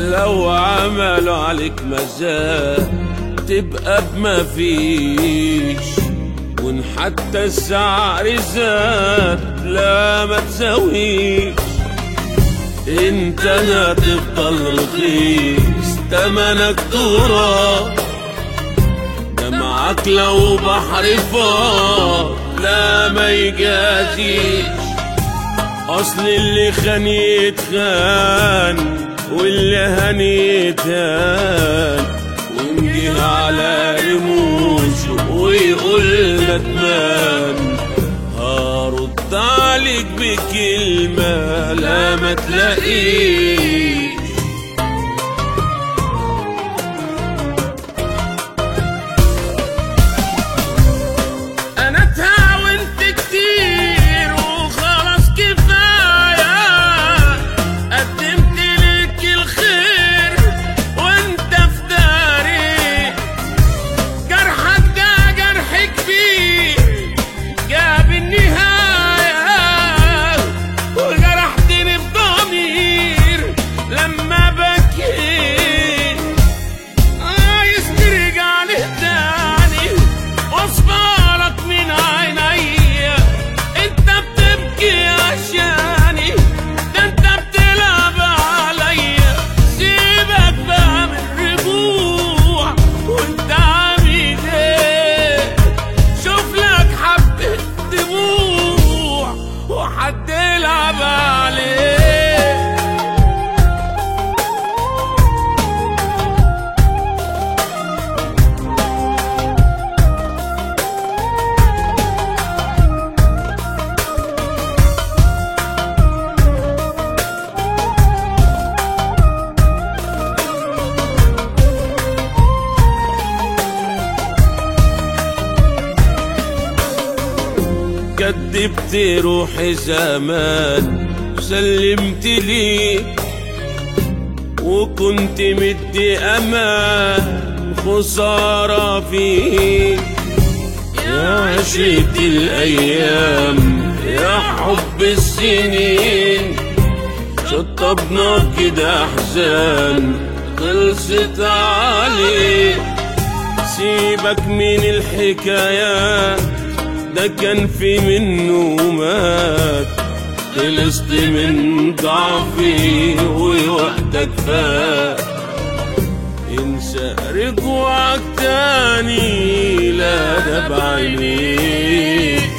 لو عملوا عليك مزاج تبقى بما فيش، وان حتى السعر زاد لا ما تساويش. انت هتفضل رخيص تمنك تراب، دمعك لو بحر فاض لا ما يجازيش. اصل اللي خان يتخان واللي هان يتهان، ونجيه على رموش ويقول ندمان. هرد عليك بكلمة لا ما تلاقيش. انا اتهاونت كتير وخلاص كفاية، قدمت لك الخير وانت في داري. جرحك ده جرح كبير جاب النهاية، وجرحتني بضمير لما بكيت. عايز ترجع لي تاني واصفالك من عينيا، انت بتبكي عشاني ده انت بتلعب عليا. سيبك بقى من الرجوع وانت عامل ايه، شوف لك حبة دموع وحد يلعب عليه. كدبت روحي زمان سلمت ليك، وكنت مدي امان خسارة فيك. يا عشرة الايام يا حب السنين، شطبنا كده احزان خلصت عليك. سيبك من الحكايات ده كان في منه مات، خلصت من ضعفي ووقتك فات. انسى رجوعك تاني لا ده بعينيك.